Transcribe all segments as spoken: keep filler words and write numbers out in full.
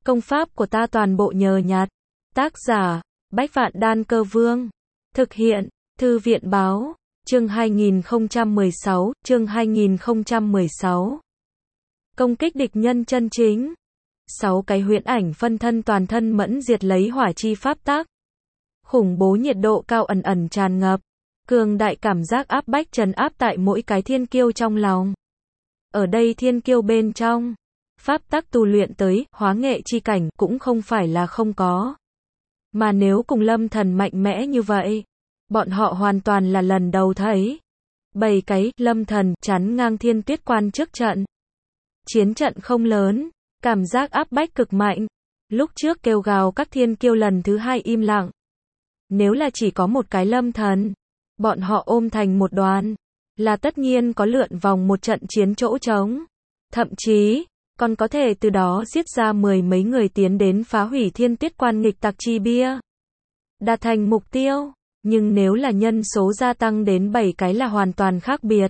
Công pháp của ta toàn bộ nhờ nhặt. Tác giả, Bách Vạn Đan Cơ Vương. Thực hiện, Thư viện Báo. Chương hai nghìn không trăm mười sáu, chương hai nghìn không trăm mười sáu. Công kích địch nhân chân chính. Sáu cái huyễn ảnh phân thân toàn thân mẫn diệt lấy hỏa chi pháp tắc. Khủng bố nhiệt độ cao ẩn ẩn tràn ngập. Cường đại cảm giác áp bách trấn áp tại mỗi cái thiên kiêu trong lòng. Ở đây thiên kiêu bên trong, pháp tắc tu luyện tới hóa nghệ chi cảnh cũng không phải là không có. Mà nếu cùng Lâm Thần mạnh mẽ như vậy, bọn họ hoàn toàn là lần đầu thấy. Bảy cái Lâm Thần chắn ngang Thiên Tuyết Quan trước trận. Chiến trận không lớn, cảm giác áp bách cực mạnh. Lúc trước kêu gào các thiên kiêu lần thứ hai im lặng. Nếu là chỉ có một cái Lâm Thần, bọn họ ôm thành một đoàn, là tất nhiên có lượn vòng một trận chiến chỗ trống. Thậm chí, còn có thể từ đó giết ra mười mấy người tiến đến phá hủy Thiên Tuyết Quan nghịch tặc chi bia. Đạt thành mục tiêu, nhưng nếu là nhân số gia tăng đến bảy cái là hoàn toàn khác biệt.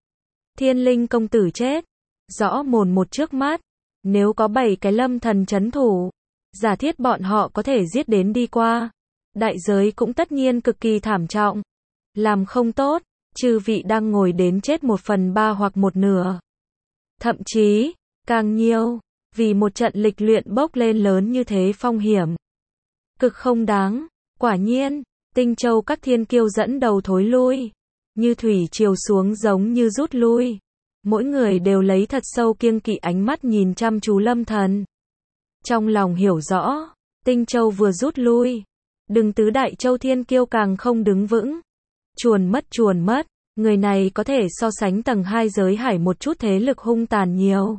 Thiên Linh công tử chết, rõ mồn một trước mắt, nếu có bảy cái Lâm Thần trấn thủ, giả thiết bọn họ có thể giết đến đi qua, đại giới cũng tất nhiên cực kỳ thảm trọng. Làm không tốt, chư vị đang ngồi đến chết một phần ba hoặc một nửa. Thậm chí, càng nhiều, vì một trận lịch luyện bốc lên lớn như thế phong hiểm. Cực không đáng, quả nhiên, Tinh Châu các thiên kiêu dẫn đầu thối lui. Như thủy triều xuống giống như rút lui. Mỗi người đều lấy thật sâu kiêng kỵ ánh mắt nhìn chăm chú Lâm Thần. Trong lòng hiểu rõ, Tinh Châu vừa rút lui. Đừng tứ đại châu thiên kiêu càng không đứng vững. Chuồn mất chuồn mất, người này có thể so sánh tầng hai giới hải một chút thế lực hung tàn nhiều.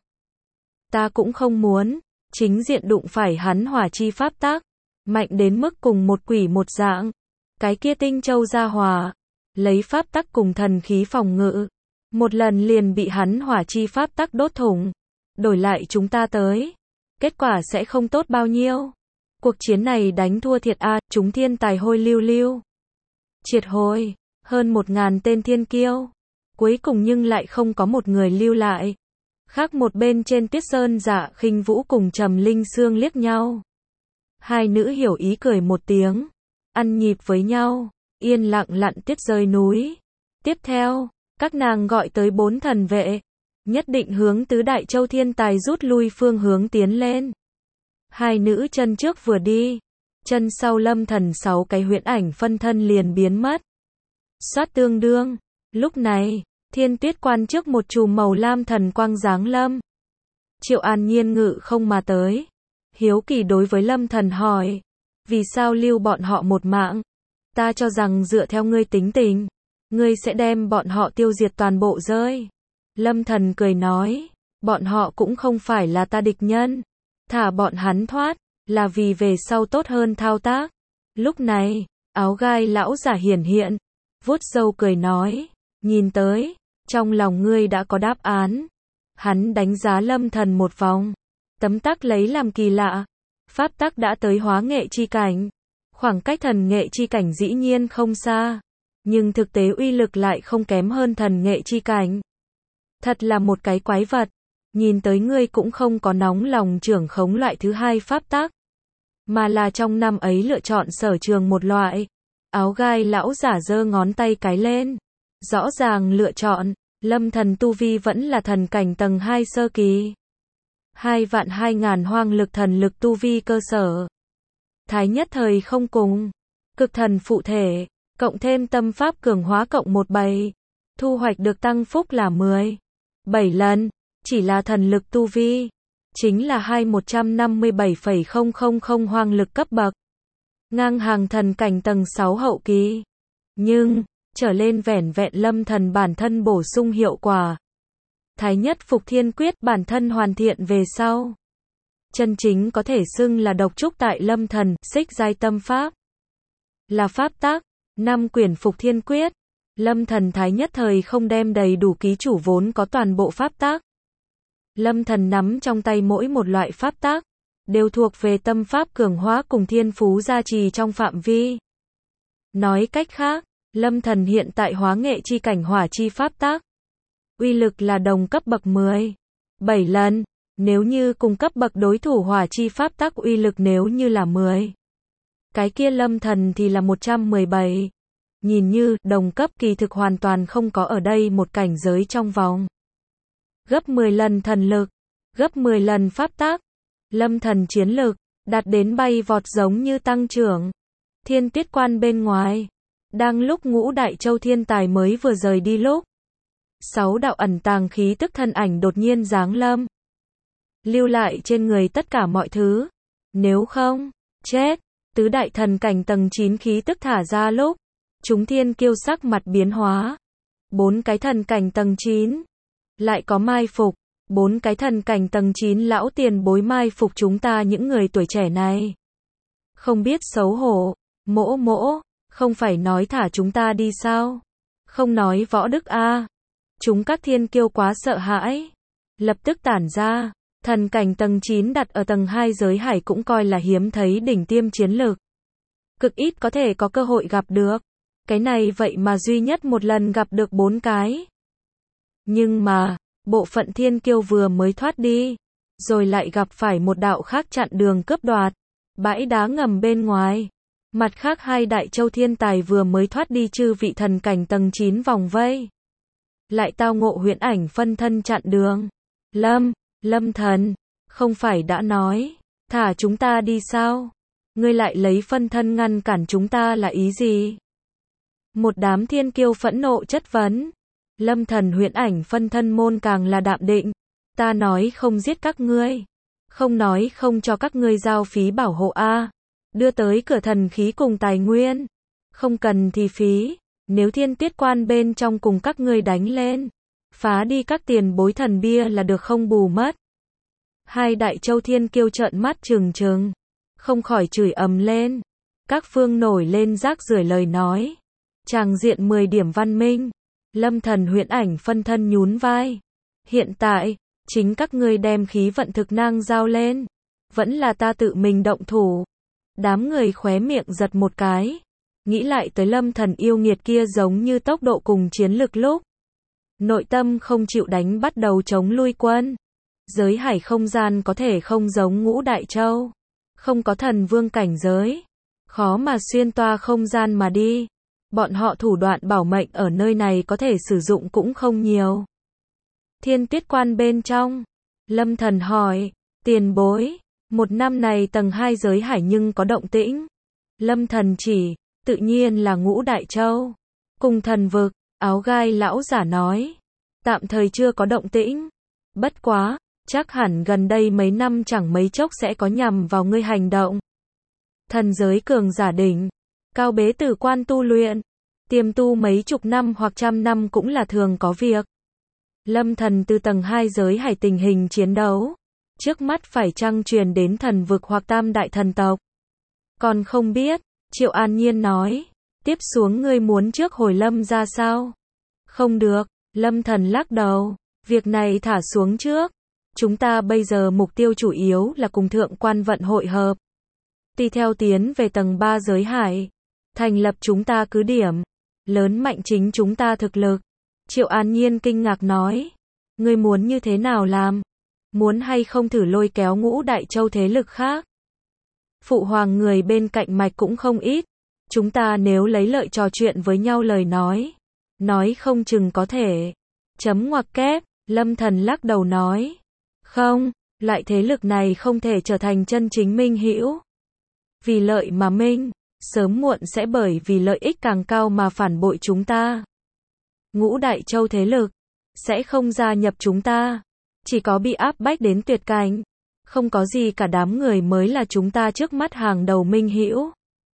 Ta cũng không muốn, chính diện đụng phải hắn hỏa chi pháp tắc, mạnh đến mức cùng một quỷ một dạng. Cái kia Tinh Châu gia hòa, lấy pháp tắc cùng thần khí phòng ngự, một lần liền bị hắn hỏa chi pháp tắc đốt thủng. Đổi lại chúng ta tới, kết quả sẽ không tốt bao nhiêu. Cuộc chiến này đánh thua thiệt a, à, chúng thiên tài hôi lưu lưu. Triệt hồi, hơn một ngàn tên thiên kiêu, cuối cùng nhưng lại không có một người lưu lại. Khác một bên trên Tuyết Sơn Dạ Khinh Vũ cùng Trầm Linh Sương liếc nhau. Hai nữ hiểu ý cười một tiếng, ăn nhịp với nhau, yên lặng lặn tuyết rơi núi. Tiếp theo, các nàng gọi tới bốn thần vệ, nhất định hướng tứ đại châu thiên tài rút lui phương hướng tiến lên. Hai nữ chân trước vừa đi, chân sau Lâm Thần sáu cái huyễn ảnh phân thân liền biến mất. Xoát tương đương, lúc này, Thiên Tuyết Quan trước một chùm màu lam thần quang giáng lâm. Triệu An Nhiên ngự không mà tới. Hiếu kỳ đối với Lâm Thần hỏi, vì sao lưu bọn họ một mạng? Ta cho rằng dựa theo ngươi tính tình, ngươi sẽ đem bọn họ tiêu diệt toàn bộ rơi. Lâm Thần cười nói, bọn họ cũng không phải là ta địch nhân. Thả bọn hắn thoát, là vì về sau tốt hơn thao tác. Lúc này, áo gai lão giả hiển hiện, vuốt râu cười nói, nhìn tới, trong lòng ngươi đã có đáp án. Hắn đánh giá Lâm Thần một vòng, tấm tắc lấy làm kỳ lạ. Pháp tắc đã tới hóa nghệ chi cảnh, khoảng cách thần nghệ chi cảnh dĩ nhiên không xa, nhưng thực tế uy lực lại không kém hơn thần nghệ chi cảnh. Thật là một cái quái vật, nhìn tới ngươi cũng không có nóng lòng trưởng khống loại thứ hai pháp tắc, mà là trong năm ấy lựa chọn sở trường một loại. Áo gai lão giả giơ ngón tay cái lên, rõ ràng lựa chọn, Lâm Thần tu vi vẫn là thần cảnh tầng hai sơ kỳ. Hai vạn hai ngàn hoang lực thần lực tu vi cơ sở. Thái nhất thời không cùng, cực thần phụ thể, cộng thêm tâm pháp cường hóa cộng một bảy, thu hoạch được tăng phúc là mười bảy lần, chỉ là thần lực tu vi, chính là hai một trăm năm mươi bảy phẩy không không không hoang lực cấp bậc. Ngang hàng thần cảnh tầng sáu hậu kỳ. Nhưng, trở lên vẻn vẹn Lâm Thần bản thân bổ sung hiệu quả. Thái nhất phục thiên quyết bản thân hoàn thiện về sau. Chân chính có thể xưng là độc trúc tại Lâm Thần, xích giai tâm pháp. Là pháp tắc, năm quyển phục thiên quyết. Lâm Thần thái nhất thời không đem đầy đủ ký chủ vốn có toàn bộ pháp tắc. Lâm Thần nắm trong tay mỗi một loại pháp tắc, đều thuộc về tâm pháp cường hóa cùng thiên phú gia trì trong phạm vi. Nói cách khác, Lâm Thần hiện tại hóa nghệ chi cảnh hỏa chi pháp tắc, uy lực là đồng cấp bậc mười bảy lần, Nếu như cùng cấp bậc đối thủ hỏa chi pháp tắc uy lực nếu như là mười. Cái kia lâm thần thì là một trăm mười bảy. Nhìn như, đồng cấp kỳ thực hoàn toàn không có ở đây một cảnh giới trong vòng. Gấp mười lần thần lực, gấp mười lần pháp tắc. Lâm thần chiến lực, đạt đến bay vọt giống như tăng trưởng. Thiên Tiết Quan bên ngoài, đang lúc Ngũ Đại Châu thiên tài mới vừa rời đi lúc. Sáu đạo ẩn tàng khí tức thân ảnh đột nhiên giáng lâm. Lưu lại trên người tất cả mọi thứ. Nếu không, chết. Tứ đại thần cảnh tầng chín khí tức thả ra lúc. Chúng thiên kiêu sắc mặt biến hóa. Bốn cái thần cảnh tầng chín. Lại có mai phục. Bốn cái thần cảnh tầng chín lão tiền bối mai phục chúng ta những người tuổi trẻ này. Không biết xấu hổ. Mỗ mỗ, không phải nói thả chúng ta đi sao? Không nói võ đức a. Chúng các thiên kiêu quá sợ hãi. Lập tức tản ra. Thần cảnh tầng chín đặt ở tầng hai giới hải cũng coi là hiếm thấy đỉnh tiêm chiến lược. Cực ít có thể có cơ hội gặp được. Cái này vậy mà duy nhất một lần gặp được bốn cái. Nhưng mà, bộ phận thiên kiêu vừa mới thoát đi. Rồi lại gặp phải một đạo khác chặn đường cướp đoạt. Bãi đá ngầm bên ngoài. Mặt khác hai đại châu thiên tài vừa mới thoát đi chư vị thần cảnh tầng chín vòng vây. Lại tao ngộ huyễn ảnh phân thân chặn đường. Lâm, Lâm thần, không phải đã nói, thả chúng ta đi sao? Ngươi lại lấy phân thân ngăn cản chúng ta là ý gì? Một đám thiên kiêu phẫn nộ chất vấn. Lâm thần huyễn ảnh phân thân môn càng là đạm định. Ta nói không giết các ngươi. Không nói không cho các ngươi giao phí bảo hộ A. Đưa tới cửa thần khí cùng tài nguyên. Không cần thì phí. Nếu Thiên Tiết Quan bên trong cùng các ngươi đánh lên. Phá đi các tiền bối thần bia là được không bù mất. Hai đại châu thiên kiêu trợn mắt trừng trừng. Không khỏi chửi ầm lên. Các phương nổi lên rác rưởi lời nói. Tràng diện mười điểm văn minh. Lâm thần huyễn ảnh phân thân nhún vai. Hiện tại, chính các ngươi đem khí vận thực năng giao lên. Vẫn là ta tự mình động thủ. Đám người khóe miệng giật một cái. Nghĩ lại tới lâm thần yêu nghiệt kia giống như tốc độ cùng chiến lực lúc. Nội tâm không chịu đánh bắt đầu chống lui quân. Giới hải không gian có thể không giống Ngũ Đại Châu. Không có thần vương cảnh giới. Khó mà xuyên toa không gian mà đi. Bọn họ thủ đoạn bảo mệnh ở nơi này có thể sử dụng cũng không nhiều. Thiên Tiết Quan bên trong. Lâm thần hỏi. Tiền bối. Một năm này tầng hai giới hải nhưng có động tĩnh. Lâm thần chỉ. Tự nhiên là Ngũ Đại Châu. Cùng thần vực. Áo gai lão giả nói. Tạm thời chưa có động tĩnh. Bất quá. Chắc hẳn gần đây mấy năm chẳng mấy chốc sẽ có nhằm vào ngươi hành động. Thần giới cường giả đỉnh. Cao bế tử quan tu luyện. Tiềm tu mấy chục năm hoặc trăm năm cũng là thường có việc. Lâm thần từ tầng hai giới hải tình hình chiến đấu. Trước mắt phải chăng truyền đến thần vực hoặc tam đại thần tộc. Còn không biết. Triệu An Nhiên nói. Tiếp xuống ngươi muốn trước hồi Lâm ra sao? Không được. Lâm thần lắc đầu. Việc này thả xuống trước. Chúng ta bây giờ mục tiêu chủ yếu là cùng thượng quan vận hội hợp. Đi theo tiến về tầng ba giới hải. Thành lập chúng ta cứ điểm. Lớn mạnh chính chúng ta thực lực. Triệu An Nhiên kinh ngạc nói. Ngươi muốn như thế nào làm? Muốn hay không thử lôi kéo Ngũ Đại Châu thế lực khác? Phụ hoàng người bên cạnh mạch cũng không ít. Chúng ta nếu lấy lợi trò chuyện với nhau lời nói. Nói không chừng có thể. Chấm ngoặc kép. Lâm thần lắc đầu nói. Không, loại thế lực này không thể trở thành chân chính minh hữu. Vì lợi mà minh, sớm muộn sẽ bởi vì lợi ích càng cao mà phản bội chúng ta. Ngũ Đại Châu thế lực sẽ không gia nhập chúng ta, chỉ có bị áp bách đến tuyệt cảnh, không có gì cả đám người mới là chúng ta trước mắt hàng đầu minh hữu.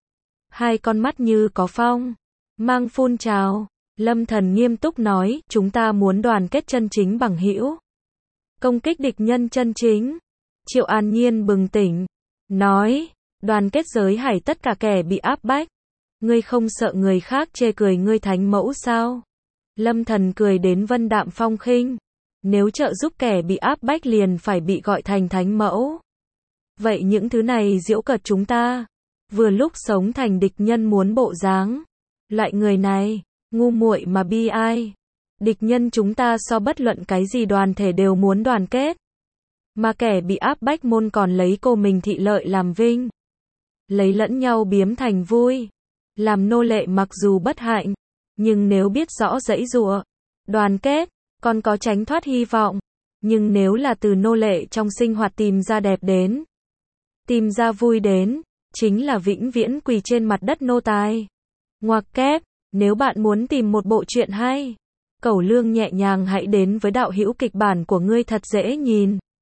Hai con mắt như có phong, mang phun trào, Lâm thần nghiêm túc nói, chúng ta muốn đoàn kết chân chính bằng hữu. Công kích địch nhân chân chính. Triệu An Nhiên bừng tỉnh, nói, đoàn kết giới hải tất cả kẻ bị áp bách. Ngươi không sợ người khác chê cười ngươi thánh mẫu sao? Lâm thần cười đến vân đạm phong khinh. Nếu trợ giúp kẻ bị áp bách liền phải bị gọi thành thánh mẫu. Vậy những thứ này giễu cợt chúng ta. Vừa lúc sống thành địch nhân muốn bộ dáng. Loại người này, ngu muội mà bi ai. Địch nhân chúng ta so bất luận cái gì đoàn thể đều muốn đoàn kết. Mà kẻ bị áp bách môn còn lấy cô mình thị lợi làm vinh. Lấy lẫn nhau biếm thành vui. Làm nô lệ mặc dù bất hạnh, nhưng nếu biết rõ giãy giụa, đoàn kết, còn có tránh thoát hy vọng. Nhưng nếu là từ nô lệ trong sinh hoạt tìm ra đẹp đến, tìm ra vui đến, chính là vĩnh viễn quỳ trên mặt đất nô tài. Ngoặc kép, nếu bạn muốn tìm một bộ truyện hay, cẩu lương nhẹ nhàng hãy đến với đạo hữu kịch bản của ngươi thật dễ nhìn.